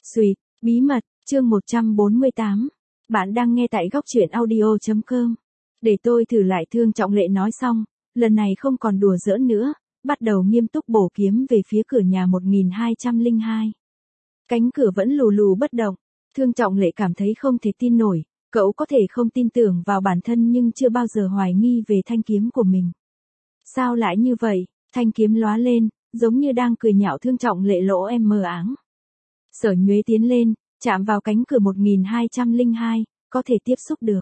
Sweet, bí mật, chương 148. Bạn đang nghe tại góc truyện audio.com. Để tôi thử lại, Thương Trọng Lệ nói xong, lần này không còn đùa giỡn nữa, bắt đầu nghiêm túc bổ kiếm về phía cửa nhà 1202. Cánh cửa vẫn lù lù bất động, Thương Trọng Lệ cảm thấy không thể tin nổi, cậu có thể không tin tưởng vào bản thân nhưng chưa bao giờ hoài nghi về thanh kiếm của mình. Sao lại như vậy? Thanh kiếm lóa lên, giống như đang cười nhạo Thương Trọng Lệ lỗ em mờ áng. Sở Nhuế tiến lên, chạm vào cánh cửa 1202, có thể tiếp xúc được.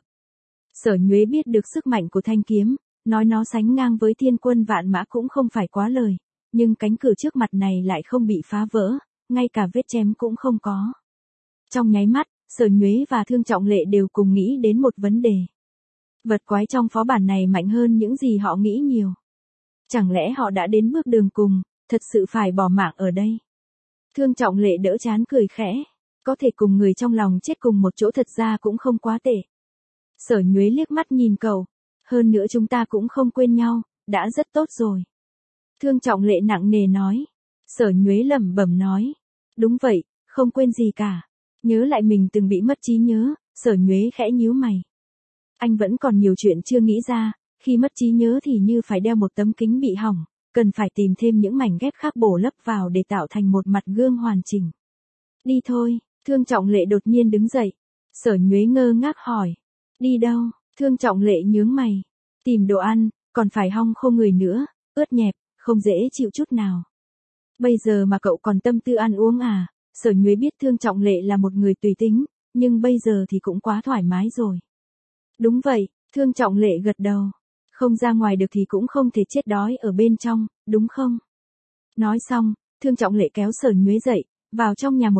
Sở Nhuế biết được sức mạnh của thanh kiếm, nói nó sánh ngang với thiên quân vạn mã cũng không phải quá lời, nhưng cánh cửa trước mặt này lại không bị phá vỡ, ngay cả vết chém cũng không có. Trong nháy mắt, Sở Nhuế và Thương Trọng Lệ đều cùng nghĩ đến một vấn đề. Vật quái trong phó bản này mạnh hơn những gì họ nghĩ nhiều. Chẳng lẽ họ đã đến bước đường cùng, thật sự phải bỏ mạng ở đây? Thương Trọng Lệ đỡ chán cười khẽ, có thể cùng người trong lòng chết cùng một chỗ thật ra cũng không quá tệ. Sở Nhuế liếc mắt nhìn cậu, hơn nữa chúng ta cũng không quên nhau, đã rất tốt rồi. Thương Trọng Lệ nặng nề nói. Sở Nhuế lẩm bẩm nói, đúng vậy, không quên gì cả. Nhớ lại mình từng bị mất trí nhớ, Sở Nhuế khẽ nhíu mày. Anh vẫn còn nhiều chuyện chưa nghĩ ra, khi mất trí nhớ thì như phải đeo một tấm kính bị hỏng, cần phải tìm thêm những mảnh ghép khác bổ lấp vào để tạo thành một mặt gương hoàn chỉnh. Đi thôi, Thương Trọng Lệ đột nhiên đứng dậy. Sở Nhuế ngơ ngác hỏi. Đi đâu? Thương Trọng Lệ nhướng mày. Tìm đồ ăn, còn phải hong khô người nữa, ướt nhẹp, không dễ chịu chút nào. Bây giờ mà cậu còn tâm tư ăn uống à? Sở Nhuế biết Thương Trọng Lệ là một người tùy tính, nhưng bây giờ thì cũng quá thoải mái rồi. Đúng vậy, Thương Trọng Lệ gật đầu. Không ra ngoài được thì cũng không thể chết đói ở bên trong, đúng không? Nói xong, Thương Trọng Lệ kéo Sở Nhuế dậy, vào trong nhà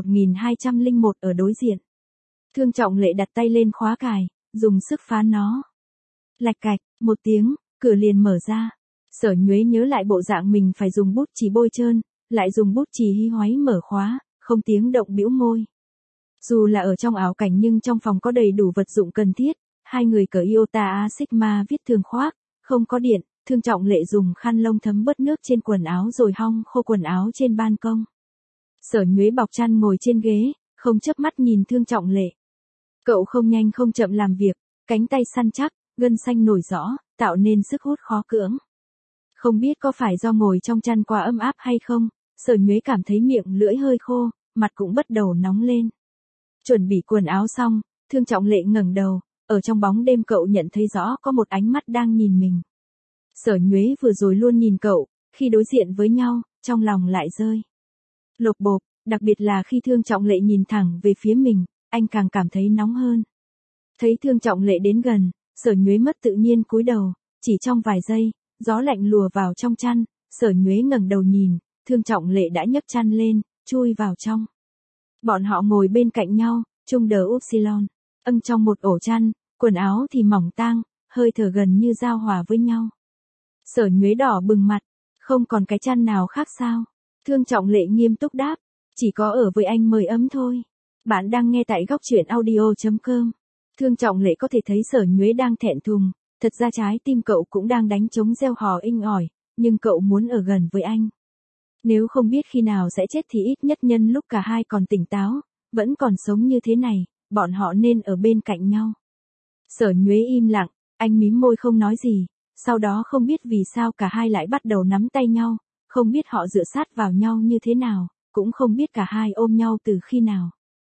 1201 ở đối diện. Thương Trọng Lệ đặt tay lên khóa cài, dùng sức phá nó. Lạch cạch, một tiếng, cửa liền mở ra. Sở Nhuế nhớ lại bộ dạng mình phải dùng bút chì bôi trơn, lại dùng bút chì hí hoáy mở khóa, không tiếng động bĩu môi. Dù là ở trong ảo cảnh nhưng trong phòng có đầy đủ vật dụng cần thiết, hai người cởi Iota A Sigma viết thường khoác, không có điện, Thương Trọng Lệ dùng khăn lông thấm bớt nước trên quần áo rồi hong khô quần áo trên ban công. Sở Nhuế bọc chăn ngồi trên ghế, không chớp mắt nhìn Thương Trọng Lệ. Cậu không nhanh không chậm làm việc, cánh tay săn chắc, gân xanh nổi rõ, tạo nên sức hút khó cưỡng. Không biết có phải do ngồi trong chăn quá ấm áp hay không, Sở Nhuế cảm thấy miệng lưỡi hơi khô, mặt cũng bắt đầu nóng lên. Chuẩn bị quần áo xong, Thương Trọng Lệ ngẩng đầu, ở trong bóng đêm cậu nhận thấy rõ có một ánh mắt đang nhìn mình. Sở Nhuế vừa rồi luôn nhìn cậu, khi đối diện với nhau, trong lòng lại rơi lộp bộp, đặc biệt là khi Thương Trọng Lệ nhìn thẳng về phía mình, anh càng cảm thấy nóng hơn. Thấy Thương Trọng Lệ đến gần, Sở Nhuế mất tự nhiên cúi đầu, chỉ trong vài giây, gió lạnh lùa vào trong chăn, Sở Nhuế ngẩng đầu nhìn, Thương Trọng Lệ đã nhấc chăn lên, chui vào trong. Bọn họ ngồi bên cạnh nhau, chung đờ upsilon, trong một ổ chăn, quần áo thì mỏng tang, hơi thở gần như giao hòa với nhau. Sở Nhuế đỏ bừng mặt, không còn cái chăn nào khác sao? Thương Trọng Lệ nghiêm túc đáp, chỉ có ở với anh mới ấm thôi. Bạn đang nghe tại góc truyện audio.com. Thương Trọng Lệ có thể thấy Sở Nhuế đang thẹn thùng, thật ra trái tim cậu cũng đang đánh trống reo hò inh ỏi, nhưng cậu muốn ở gần với anh. Nếu không biết khi nào sẽ chết thì ít nhất nhân lúc cả hai còn tỉnh táo, vẫn còn sống như thế này, bọn họ nên ở bên cạnh nhau. Sở Nhuế im lặng, anh mím môi không nói gì, sau đó không biết vì sao cả hai lại bắt đầu nắm tay nhau, không biết họ dựa sát vào nhau như thế nào, cũng không biết cả hai ôm nhau từ khi nào.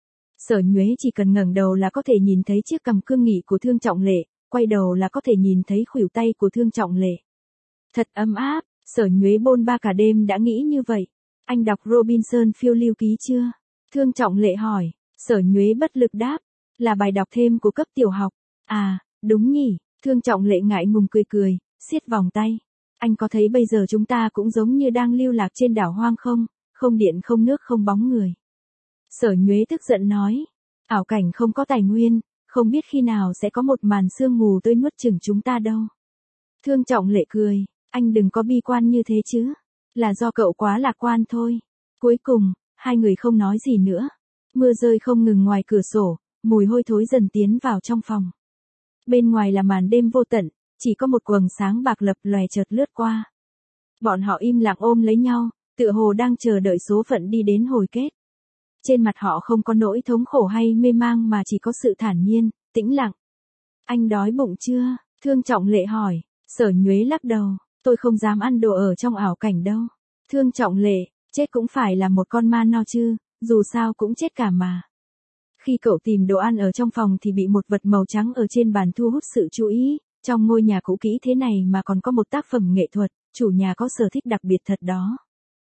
Sở Nhuế chỉ cần ngẩng đầu là có thể nhìn thấy chiếc cằm cương nghị của Thương Trọng Lệ, quay đầu là có thể nhìn thấy khuỷu tay của Thương Trọng Lệ. Thật ấm áp, Sở Nhuế bôn ba cả đêm đã nghĩ như vậy. Anh đọc Robinson phiêu lưu ký chưa? Thương Trọng Lệ hỏi. Sở Nhuế bất lực đáp, là bài đọc thêm của cấp tiểu học. À, đúng nhỉ, Thương Trọng Lệ ngại ngùng cười cười, siết vòng tay. Anh có thấy bây giờ chúng ta cũng giống như đang lưu lạc trên đảo hoang không? Không điện không nước không bóng người. Sở Nhuế tức giận nói, ảo cảnh không có tài nguyên, không biết khi nào sẽ có một màn sương mù tươi nuốt chửng chúng ta đâu. Thương Trọng Lệ cười, anh đừng có bi quan như thế chứ, là do cậu quá lạc quan thôi. Cuối cùng, hai người không nói gì nữa. Mưa rơi không ngừng ngoài cửa sổ, mùi hôi thối dần tiến vào trong phòng. Bên ngoài là màn đêm vô tận, chỉ có một quầng sáng bạc lập lòe chợt lướt qua. Bọn họ im lặng ôm lấy nhau, tựa hồ đang chờ đợi số phận đi đến hồi kết. Trên mặt họ không có nỗi thống khổ hay mê mang mà chỉ có sự thản nhiên, tĩnh lặng. Anh đói bụng chưa? Thương Trọng Lệ hỏi. Sở Nhuế lắc đầu, tôi không dám ăn đồ ở trong ảo cảnh đâu. Thương Trọng Lệ, chết cũng phải là một con ma no chứ, dù sao cũng chết cả mà. Khi cậu tìm đồ ăn ở trong phòng thì bị một vật màu trắng ở trên bàn thu hút sự chú ý. Trong ngôi nhà cũ kỹ thế này mà còn có một tác phẩm nghệ thuật, chủ nhà có sở thích đặc biệt thật đó.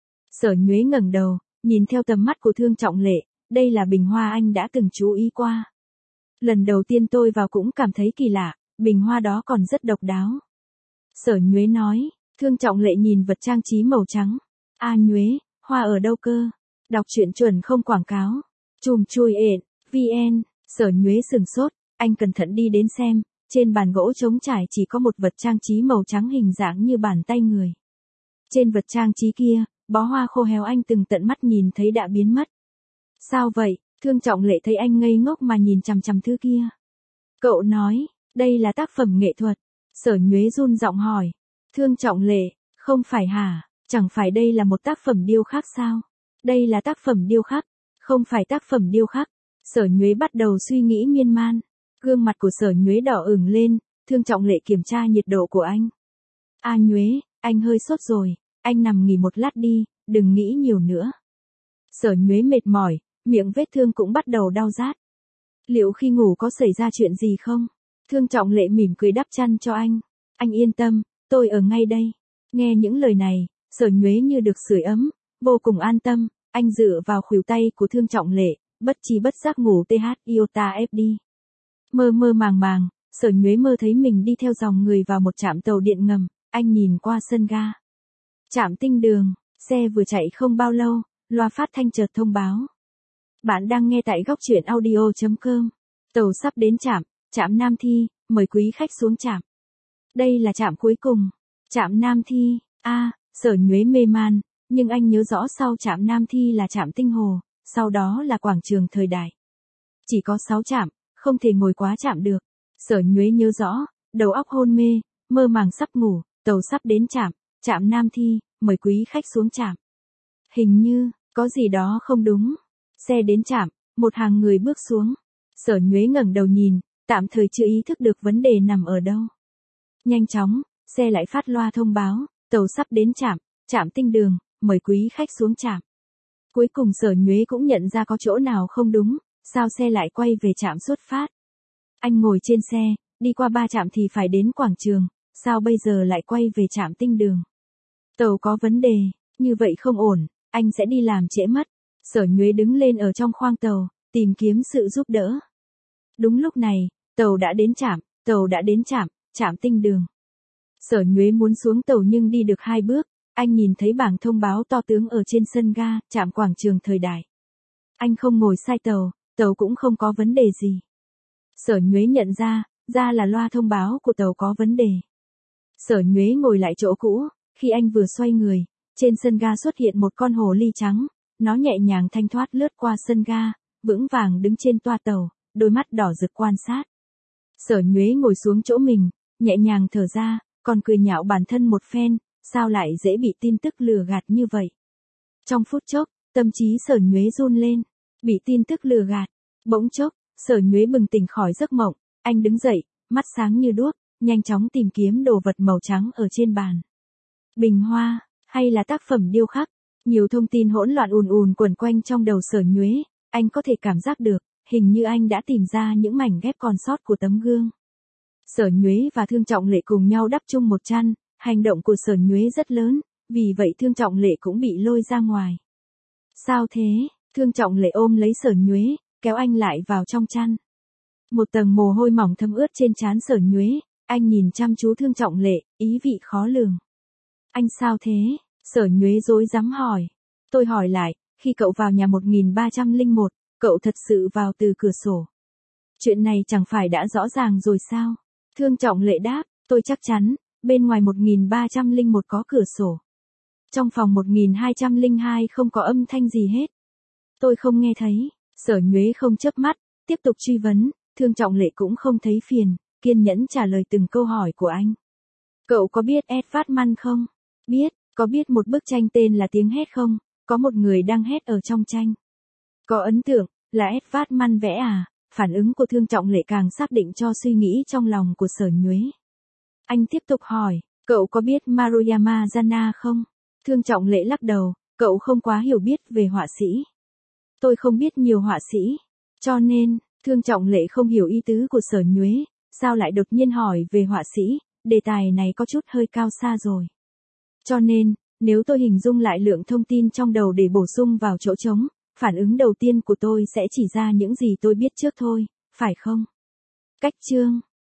Sở Nhuế ngẩng đầu, nhìn theo tầm mắt của Thương Trọng Lệ, đây là bình hoa anh đã từng chú ý qua. Lần đầu tiên tôi vào cũng cảm thấy kỳ lạ, bình hoa đó còn rất độc đáo. Sở Nhuế nói, Thương Trọng Lệ nhìn vật trang trí màu trắng. A Nhuế, hoa ở đâu cơ? Đọc truyện chuẩn không quảng cáo. Chùm chui ện, VN, Sở Nhuế sừng sốt, anh cẩn thận đi đến xem, trên bàn gỗ trống trải chỉ có một vật trang trí màu trắng hình dạng như bàn tay người. Trên vật trang trí kia, bó hoa khô héo anh từng tận mắt nhìn thấy đã biến mất. Sao vậy? Thương Trọng Lệ thấy anh ngây ngốc mà nhìn chằm chằm thứ kia. Cậu nói, đây là tác phẩm nghệ thuật. Sở Nhuế run giọng hỏi. Thương Trọng Lệ, không phải hả? Chẳng phải đây là một tác phẩm điêu khắc sao? Đây là tác phẩm điêu khắc, không phải tác phẩm điêu khắc. Sở Nhuế bắt đầu suy nghĩ miên man. Gương mặt của Sở Nhuế đỏ ửng lên, Thương Trọng Lệ kiểm tra nhiệt độ của anh. A Nhuế, anh hơi sốt rồi, anh nằm nghỉ một lát đi, đừng nghĩ nhiều nữa. Sở Nhuế mệt mỏi, miệng vết thương cũng bắt đầu đau rát. Liệu khi ngủ có xảy ra chuyện gì không? Thương Trọng Lệ mỉm cười đắp chăn cho anh. Anh yên tâm, tôi ở ngay đây. Nghe những lời này, Sở Nhuế như được sưởi ấm, vô cùng an tâm, anh dựa vào khuỷu tay của Thương Trọng Lệ, bất chi bất giác ngủ iota FD. Mơ mơ màng màng, Sở Nhuế mơ thấy mình đi theo dòng người vào một trạm tàu điện ngầm, anh nhìn qua sân ga. Trạm Tinh Đường, xe vừa chạy không bao lâu, loa phát thanh chợt thông báo. Bạn đang nghe tại góc truyện audio.com. Tàu sắp đến trạm, trạm Nam Thi, mời quý khách xuống trạm. Đây là trạm cuối cùng, trạm Nam Thi. Sở Nhuế mê man, nhưng anh nhớ rõ sau trạm Nam Thi là trạm Tinh Hồ, sau đó là quảng trường Thời Đại. Chỉ có 6 trạm, không thể ngồi quá trạm được. Sở Nhuế nhớ rõ, đầu óc hôn mê, mơ màng sắp ngủ, tàu sắp đến trạm, trạm Nam Thi, mời quý khách xuống trạm. Hình như, có gì đó không đúng. Xe đến trạm, một hàng người bước xuống. Sở Nhuế ngẩng đầu nhìn, tạm thời chưa ý thức được vấn đề nằm ở đâu. Nhanh chóng, xe lại phát loa thông báo, tàu sắp đến trạm, trạm Tinh Đường, mời quý khách xuống trạm. Cuối cùng Sở Nhuế cũng nhận ra có chỗ nào không đúng, sao xe lại quay về trạm xuất phát. Anh ngồi trên xe, đi qua 3 trạm thì phải đến quảng trường, sao bây giờ lại quay về trạm Tinh Đường. Tàu có vấn đề, như vậy không ổn, anh sẽ đi làm trễ mất. Sở Nhuế đứng lên ở trong khoang tàu, tìm kiếm sự giúp đỡ. Đúng lúc này, tàu đã đến trạm, trạm Tinh Đường. Sở Nhuế muốn xuống tàu nhưng đi được 2 bước, anh nhìn thấy bảng thông báo to tướng ở trên sân ga, trạm quảng trường Thời Đại. Anh không ngồi sai tàu, tàu cũng không có vấn đề gì. Sở Nhuế nhận ra là loa thông báo của tàu có vấn đề. Sở Nhuế ngồi lại chỗ cũ, khi anh vừa xoay người, trên sân ga xuất hiện một con hồ ly trắng, nó nhẹ nhàng thanh thoát lướt qua sân ga, vững vàng đứng trên toa tàu, đôi mắt đỏ rực quan sát. Sở Nhuế ngồi xuống chỗ mình, nhẹ nhàng thở ra, còn cười nhạo bản thân một phen, sao lại dễ bị tin tức lừa gạt như vậy. Trong phút chốc, tâm trí Sở Nhuế run lên, bị tin tức lừa gạt. Bỗng chốc, Sở Nhuế bừng tỉnh khỏi giấc mộng, anh đứng dậy, mắt sáng như đuốc, nhanh chóng tìm kiếm đồ vật màu trắng ở trên bàn. Bình hoa, hay là tác phẩm điêu khắc? Nhiều thông tin hỗn loạn ùn quẩn quanh trong đầu Sở Nhuế, anh có thể cảm giác được, hình như anh đã tìm ra những mảnh ghép còn sót của tấm gương. Sở Nhuế và Thương Trọng Lệ cùng nhau đắp chung một chăn, hành động của Sở Nhuế rất lớn, vì vậy Thương Trọng Lệ cũng bị lôi ra ngoài. Sao thế? Thương Trọng Lệ ôm lấy Sở Nhuế, kéo anh lại vào trong chăn. Một tầng mồ hôi mỏng thấm ướt trên trán Sở Nhuế, anh nhìn chăm chú Thương Trọng Lệ, ý vị khó lường. Anh sao thế? Sở Nhuế rối rắm hỏi. Tôi hỏi lại, khi cậu vào nhà 1301, cậu thật sự vào từ cửa sổ. Chuyện này chẳng phải đã rõ ràng rồi sao? Thương Trọng Lệ đáp, tôi chắc chắn, bên ngoài 1301 có cửa sổ. Trong phòng 1202 không có âm thanh gì hết. Tôi không nghe thấy. Sở Nhuế không chớp mắt, tiếp tục truy vấn, Thương Trọng Lệ cũng không thấy phiền, kiên nhẫn trả lời từng câu hỏi của anh. Cậu có biết Edvard Munch không? Biết, có biết một bức tranh tên là Tiếng Hét không? Có một người đang hét ở trong tranh. Có ấn tượng, là Edvard Mann vẽ à? Phản ứng của Thương Trọng Lệ càng xác định cho suy nghĩ trong lòng của Sở Nhuế. Anh tiếp tục hỏi, cậu có biết Maruyama Zana không? Thương Trọng Lệ lắc đầu, cậu không quá hiểu biết về họa sĩ. Tôi không biết nhiều họa sĩ. Cho nên, Thương Trọng Lệ không hiểu ý tứ của Sở Nhuế, sao lại đột nhiên hỏi về họa sĩ, đề tài này có chút hơi cao xa rồi. Cho nên, nếu tôi hình dung lại lượng thông tin trong đầu để bổ sung vào chỗ trống, phản ứng đầu tiên của tôi sẽ chỉ ra những gì tôi biết trước thôi, phải không? Cách chương